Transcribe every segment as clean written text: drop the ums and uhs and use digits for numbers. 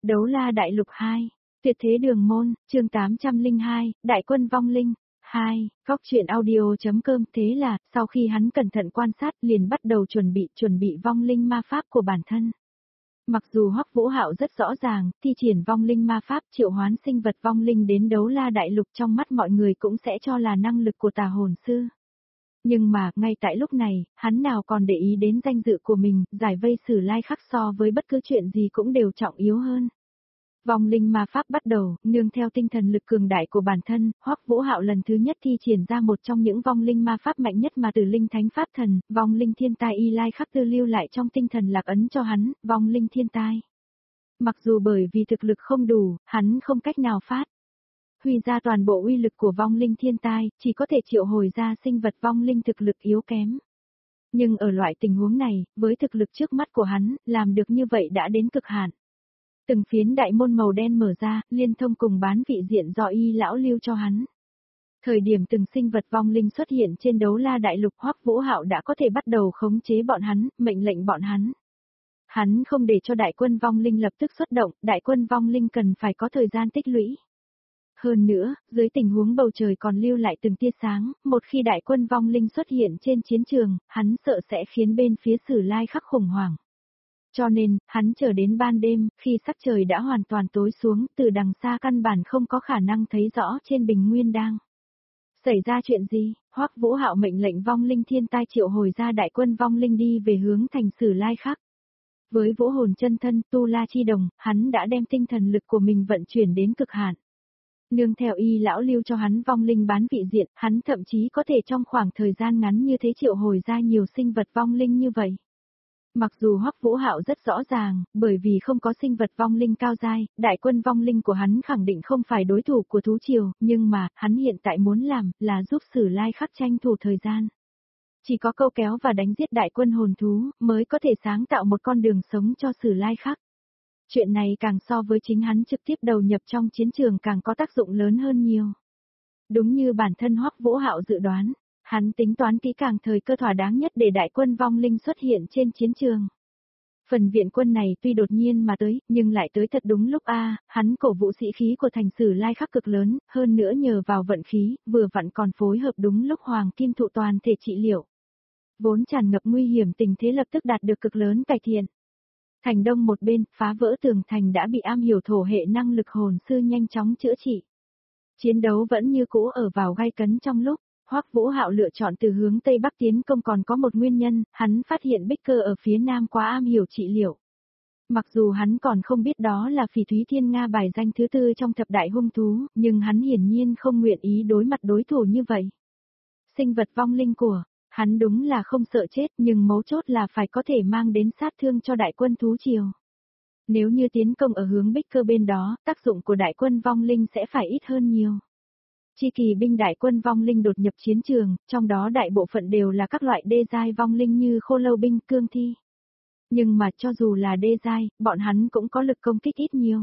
Đấu la đại lục 2, tuyệt thế đường môn, chương 802, đại quân vong linh, 2, góc truyện audio.com. Thế là, sau khi hắn cẩn thận quan sát liền bắt đầu chuẩn bị vong linh ma pháp của bản thân. Mặc dù Hoắc Vũ Hạo rất rõ ràng, thi triển vong linh ma pháp triệu hoán sinh vật vong linh đến đấu la đại lục trong mắt mọi người cũng sẽ cho là năng lực của tà hồn sư. Nhưng mà, ngay tại lúc này, hắn nào còn để ý đến danh dự của mình, giải vây Sử Lai Khắc so với bất cứ chuyện gì cũng đều trọng yếu hơn. Vong linh ma pháp bắt đầu, nương theo tinh thần lực cường đại của bản thân, Hoắc Vũ Hạo lần thứ nhất thi triển ra một trong những vong linh ma pháp mạnh nhất mà Tử Linh Thánh Pháp Thần, vong linh thiên tai Y Lai Khắc Tư lưu lại trong tinh thần lạc ấn cho hắn, vong linh thiên tai. Mặc dù bởi vì thực lực không đủ, hắn không cách nào phát huy ra toàn bộ uy lực của vong linh thiên tai, chỉ có thể triệu hồi ra sinh vật vong linh thực lực yếu kém. Nhưng ở loại tình huống này, với thực lực trước mắt của hắn, làm được như vậy đã đến cực hạn. Từng phiến đại môn màu đen mở ra, liên thông cùng bán vị diện do Y lão lưu cho hắn. Thời điểm từng sinh vật vong linh xuất hiện trên đấu la đại lục, Hoắc Vũ Hạo đã có thể bắt đầu khống chế bọn hắn, mệnh lệnh bọn hắn. Hắn không để cho đại quân vong linh lập tức xuất động, đại quân vong linh cần phải có thời gian tích lũy. Hơn nữa, dưới tình huống bầu trời còn lưu lại từng tia sáng, một khi đại quân vong linh xuất hiện trên chiến trường, hắn sợ sẽ khiến bên phía Sử Lai Khắc khủng hoảng. Cho nên, hắn chờ đến ban đêm, khi sắc trời đã hoàn toàn tối xuống, từ đằng xa căn bản không có khả năng thấy rõ trên bình nguyên đang xảy ra chuyện gì. Hoắc Vũ Hạo mệnh lệnh vong linh thiên tai triệu hồi ra đại quân vong linh đi về hướng thành Sử Lai Khắc. Với vũ hồn chân thân Tu La Chi Đồng, hắn đã đem tinh thần lực của mình vận chuyển đến cực hạn. Nương theo Y lão lưu cho hắn vong linh bán vị diện, hắn thậm chí có thể trong khoảng thời gian ngắn như thế triệu hồi ra nhiều sinh vật vong linh như vậy. Mặc dù Hoắc Vũ Hạo rất rõ ràng, bởi vì không có sinh vật vong linh cao giai, đại quân vong linh của hắn khẳng định không phải đối thủ của thú triều, nhưng mà, hắn hiện tại muốn làm, là giúp Sử Lai Khắc tranh thủ thời gian. Chỉ có câu kéo và đánh giết đại quân hồn thú, mới có thể sáng tạo một con đường sống cho Sử Lai Khắc. Chuyện này càng so với chính hắn trực tiếp đầu nhập trong chiến trường càng có tác dụng lớn hơn nhiều. Đúng như bản thân Hoắc Vũ Hạo dự đoán, hắn tính toán kỹ càng thời cơ thỏa đáng nhất để đại quân vong linh xuất hiện trên chiến trường. Phần viện quân này tuy đột nhiên mà tới, nhưng lại tới thật đúng lúc hắn cổ vũ sĩ khí của thành Sử Lai Khắc cực lớn, hơn nữa nhờ vào vận khí, vừa vặn còn phối hợp đúng lúc Hoàng Kim Thụ toàn thể trị liệu. Vốn tràn ngập nguy hiểm tình thế lập tức đạt được cực lớn cải thiện. Thành đông một bên, phá vỡ tường thành đã bị am hiểu thổ hệ năng lực hồn sư nhanh chóng chữa trị. Chiến đấu vẫn như cũ ở vào gay cấn trong lúc, Hoắc Vũ Hạo lựa chọn từ hướng Tây Bắc tiến công còn có một nguyên nhân, hắn phát hiện Bích Cơ ở phía Nam quá am hiểu trị liệu. Mặc dù hắn còn không biết đó là Phỉ Thúy Thiên Nga bài danh thứ 4 trong thập đại hung thú, nhưng hắn hiển nhiên không nguyện ý đối mặt đối thủ như vậy. Sinh vật vong linh của hắn đúng là không sợ chết, nhưng mấu chốt là phải có thể mang đến sát thương cho đại quân thú triều. Nếu như tiến công ở hướng Bích Cơ bên đó, tác dụng của đại quân vong linh sẽ phải ít hơn nhiều. Chi kỳ binh đại quân vong linh đột nhập chiến trường, trong đó đại bộ phận đều là các loại đê giai vong linh như khô lâu binh, cương thi. Nhưng mà cho dù là đê giai, bọn hắn cũng có lực công kích ít nhiều.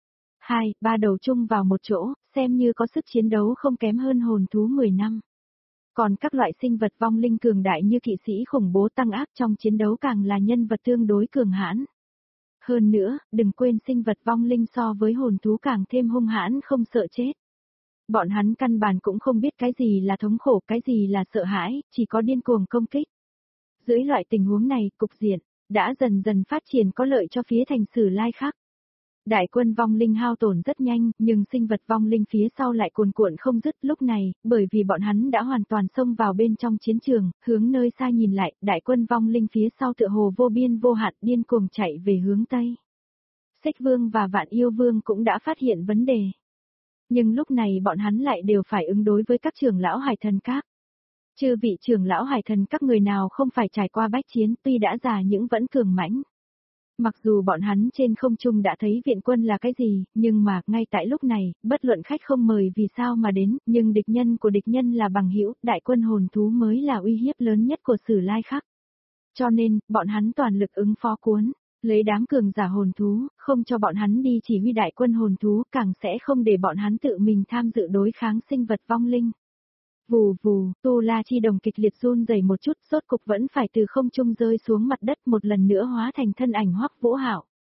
2-3 đầu chung vào một chỗ, xem như có sức chiến đấu không kém hơn hồn thú 10 năm. Còn các loại sinh vật vong linh cường đại như kỵ sĩ khủng bố tăng áp trong chiến đấu càng là nhân vật tương đối cường hãn. Hơn nữa, đừng quên sinh vật vong linh so với hồn thú càng thêm hung hãn không sợ chết. Bọn hắn căn bản cũng không biết cái gì là thống khổ, cái gì là sợ hãi, chỉ có điên cuồng công kích. Dưới loại tình huống này, cục diện đã dần dần phát triển có lợi cho phía thành Sử Lai Khắc. Đại quân vong linh hao tổn rất nhanh, nhưng sinh vật vong linh phía sau lại cuồn cuộn không dứt. Lúc này, bởi vì bọn hắn đã hoàn toàn xông vào bên trong chiến trường, hướng nơi xa nhìn lại, đại quân vong linh phía sau tựa hồ vô biên vô hạn điên cuồng chạy về hướng Tây. Xích Vương và Vạn Yêu Vương cũng đã phát hiện vấn đề. Nhưng lúc này bọn hắn lại đều phải ứng đối với các trưởng lão Hải Thần Các. Chư vị trưởng lão Hải Thần Các người nào không phải trải qua bách chiến, tuy đã già nhưng vẫn cường mãnh. Mặc dù bọn hắn trên không trung đã thấy viện quân là cái gì, nhưng mà, ngay tại lúc này, bất luận khách không mời vì sao mà đến, nhưng địch nhân của địch nhân là bằng hữu, đại quân hồn thú mới là uy hiếp lớn nhất của Sử Lai Khắc. Cho nên, bọn hắn toàn lực ứng phó cuốn, lấy đám cường giả hồn thú, không cho bọn hắn đi chỉ huy đại quân hồn thú, càng sẽ không để bọn hắn tự mình tham dự đối kháng sinh vật vong linh. Vù vù, Tu La Chi Đồng kịch liệt run rẩy một chút, rốt cục vẫn phải từ không trung rơi xuống mặt đất một lần nữa hóa thành thân ảnh Hoắc Vũ Hạo.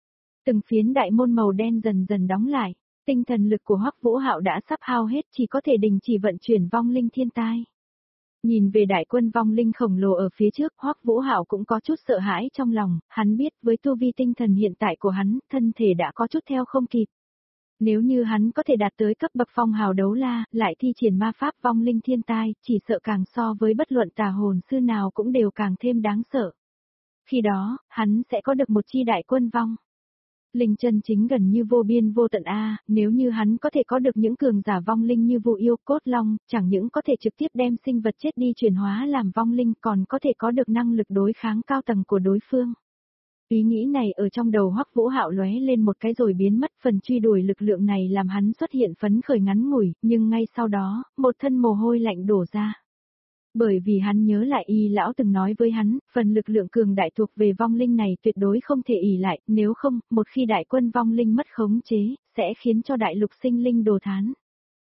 Từng phiến đại môn màu đen dần dần đóng lại, tinh thần lực của Hoắc Vũ Hạo đã sắp hao hết, chỉ có thể đình chỉ vận chuyển vong linh thiên tai. Nhìn về đại quân vong linh khổng lồ ở phía trước, Hoắc Vũ Hạo cũng có chút sợ hãi trong lòng, hắn biết với tu vi tinh thần hiện tại của hắn, thân thể đã có chút theo không kịp. Nếu như hắn có thể đạt tới cấp bậc phong hào đấu la, lại thi triển ma pháp vong linh thiên tai, chỉ sợ càng so với bất luận tà hồn sư nào cũng đều càng thêm đáng sợ. Khi đó, hắn sẽ có được một chi đại quân vong linh chân chính gần như vô biên vô tận nếu như hắn có thể có được những cường giả vong linh như Vu Yêu, Cốt Long, chẳng những có thể trực tiếp đem sinh vật chết đi chuyển hóa làm vong linh, còn có thể có được năng lực đối kháng cao tầng của đối phương. Ý nghĩ này ở trong đầu Hoắc Vũ Hạo lóe lên một cái rồi biến mất, phần truy đuổi lực lượng này làm hắn xuất hiện phấn khởi ngắn ngủi, nhưng ngay sau đó, một thân mồ hôi lạnh đổ ra. Bởi vì hắn nhớ lại y lão từng nói với hắn, phần lực lượng cường đại thuộc về vong linh này tuyệt đối không thể ỷ lại, nếu không, một khi đại quân vong linh mất khống chế, sẽ khiến cho đại lục sinh linh đồ thán.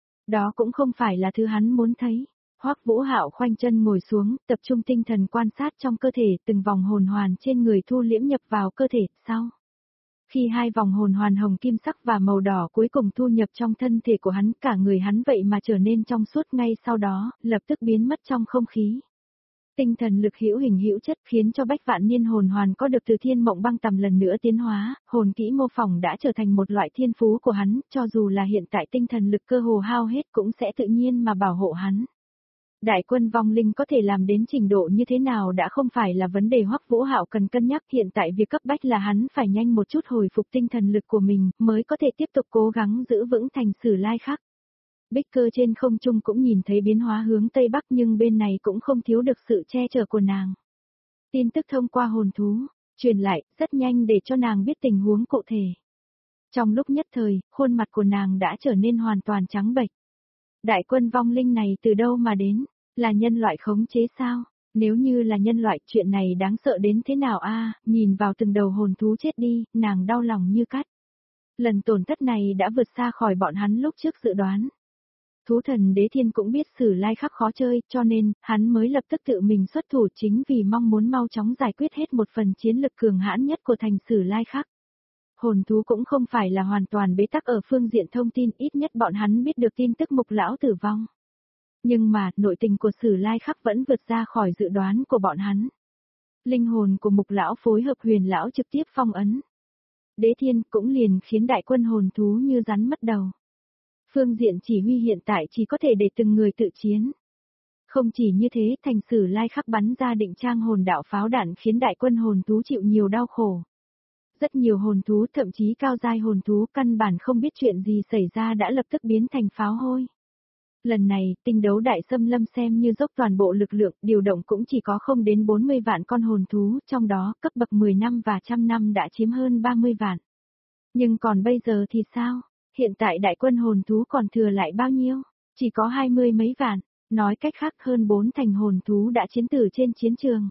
Đó cũng không phải là thứ hắn muốn thấy. Hoắc Vũ Hạo khoanh chân ngồi xuống, tập trung tinh thần quan sát trong cơ thể, từng vòng hồn hoàn trên người thu liễm nhập vào cơ thể, sau. Khi hai vòng hồn hoàn hồng kim sắc và màu đỏ cuối cùng thu nhập trong thân thể của hắn, cả người hắn vậy mà trở nên trong suốt, ngay sau đó, lập tức biến mất trong không khí. Tinh thần lực hữu hình hữu chất khiến cho Bách Vạn Niên hồn hoàn có được từ thiên mộng băng tầm lần nữa tiến hóa, hồn kỹ mô phỏng đã trở thành một loại thiên phú của hắn, cho dù là hiện tại tinh thần lực cơ hồ hao hết cũng sẽ tự nhiên mà bảo hộ hắn. Đại quân vong linh có thể làm đến trình độ như thế nào đã không phải là vấn đề Hoắc Vũ Hạo cần cân nhắc, hiện tại việc cấp bách là hắn phải nhanh một chút hồi phục tinh thần lực của mình, mới có thể tiếp tục cố gắng giữ vững thành Sử Lai Khắc. Bích Cơ trên không trung cũng nhìn thấy biến hóa hướng Tây Bắc, nhưng bên này cũng không thiếu được sự che chở của nàng. Tin tức thông qua hồn thú, truyền lại, rất nhanh để cho nàng biết tình huống cụ thể. Trong lúc nhất thời, khuôn mặt của nàng đã trở nên hoàn toàn trắng bệch. Đại quân vong linh này từ đâu mà đến? Là nhân loại khống chế sao? Nếu như là nhân loại, chuyện này đáng sợ đến thế nào nhìn vào từng đầu hồn thú chết đi, nàng đau lòng như cắt. Lần tổn thất này đã vượt xa khỏi bọn hắn lúc trước dự đoán. Thú thần Đế Thiên cũng biết Sử Lai Khắc khó chơi, cho nên, hắn mới lập tức tự mình xuất thủ, chính vì mong muốn mau chóng giải quyết hết một phần chiến lực cường hãn nhất của thành Sử Lai Khắc. Hồn thú cũng không phải là hoàn toàn bế tắc ở phương diện thông tin, ít nhất bọn hắn biết được tin tức Mục Lão tử vong. Nhưng mà, nội tình của Sử Lai Khắc vẫn vượt ra khỏi dự đoán của bọn hắn. Linh hồn của Mục Lão phối hợp Huyền Lão trực tiếp phong ấn. Đế Thiên cũng liền khiến đại quân hồn thú như rắn mất đầu. Phương diện chỉ huy hiện tại chỉ có thể để từng người tự chiến. Không chỉ như thế, thành Sử Lai Khắc bắn ra định trang hồn đạo pháo đạn khiến đại quân hồn thú chịu nhiều đau khổ. Rất nhiều hồn thú, thậm chí cao giai hồn thú căn bản không biết chuyện gì xảy ra đã lập tức biến thành pháo hôi. Lần này, tinh đấu đại xâm lâm xem như dốc toàn bộ lực lượng, điều động cũng chỉ có không đến 40 vạn con hồn thú, trong đó, cấp bậc 10 năm và 100 năm đã chiếm hơn 30 vạn. Nhưng còn bây giờ thì sao? Hiện tại đại quân hồn thú còn thừa lại bao nhiêu? Chỉ có 20 mấy vạn, nói cách khác hơn 4 thành hồn thú đã chiến tử trên chiến trường.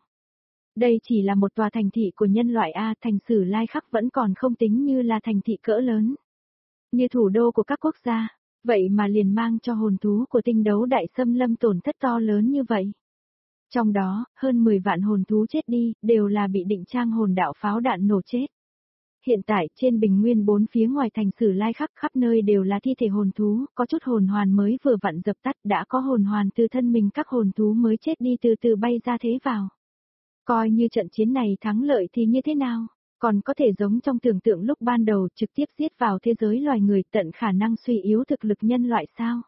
Đây chỉ là một tòa thành thị của nhân loại thành Sử Lai Khắc vẫn còn không tính như là thành thị cỡ lớn. Như thủ đô của các quốc gia, vậy mà liền mang cho hồn thú của tinh đấu đại xâm lâm tổn thất to lớn như vậy. Trong đó, hơn 10 vạn hồn thú chết đi, đều là bị định trang hồn đạo pháo đạn nổ chết. Hiện tại, trên bình nguyên bốn phía ngoài thành Sử Lai Khắc khắp nơi đều là thi thể hồn thú, có chút hồn hoàn mới vừa vặn dập tắt, đã có hồn hoàn từ thân mình các hồn thú mới chết đi từ từ bay ra thế vào. Coi như trận chiến này thắng lợi thì như thế nào? Còn có thể giống trong tưởng tượng lúc ban đầu trực tiếp giết vào thế giới loài người, tận khả năng suy yếu thực lực nhân loại sao?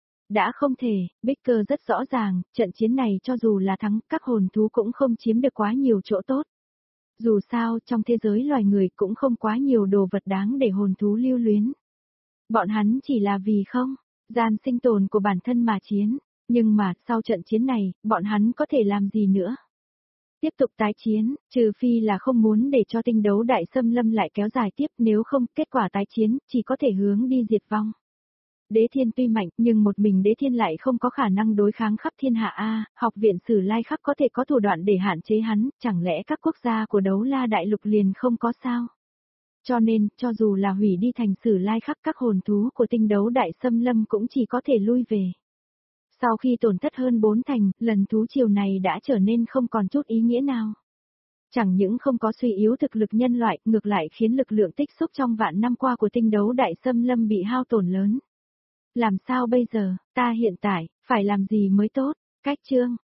Đã không thể, Bích Cơ rất rõ ràng, trận chiến này cho dù là thắng, các hồn thú cũng không chiếm được quá nhiều chỗ tốt. Dù sao, trong thế giới loài người cũng không quá nhiều đồ vật đáng để hồn thú lưu luyến. Bọn hắn chỉ là vì không gian sinh tồn của bản thân mà chiến, nhưng mà sau trận chiến này, bọn hắn có thể làm gì nữa? Tiếp tục tái chiến, trừ phi là không muốn để cho tinh đấu đại xâm lâm lại kéo dài tiếp, nếu không, kết quả tái chiến chỉ có thể hướng đi diệt vong. Đế Thiên tuy mạnh, nhưng một mình Đế Thiên lại không có khả năng đối kháng khắp thiên hạ học viện Sử Lai Khắc có thể có thủ đoạn để hạn chế hắn, chẳng lẽ các quốc gia của Đấu La Đại Lục liền không có sao? Cho nên, cho dù là hủy đi thành Sử Lai Khắc, các hồn thú của tinh đấu đại xâm lâm cũng chỉ có thể lui về. Sau khi tổn thất hơn 4 thành, lần thú triều này đã trở nên không còn chút ý nghĩa nào. Chẳng những không có suy yếu thực lực nhân loại, ngược lại khiến lực lượng tích xúc trong vạn năm qua của tinh đấu đại xâm lâm bị hao tổn lớn. Làm sao bây giờ, ta hiện tại, phải làm gì mới tốt? Cách chương.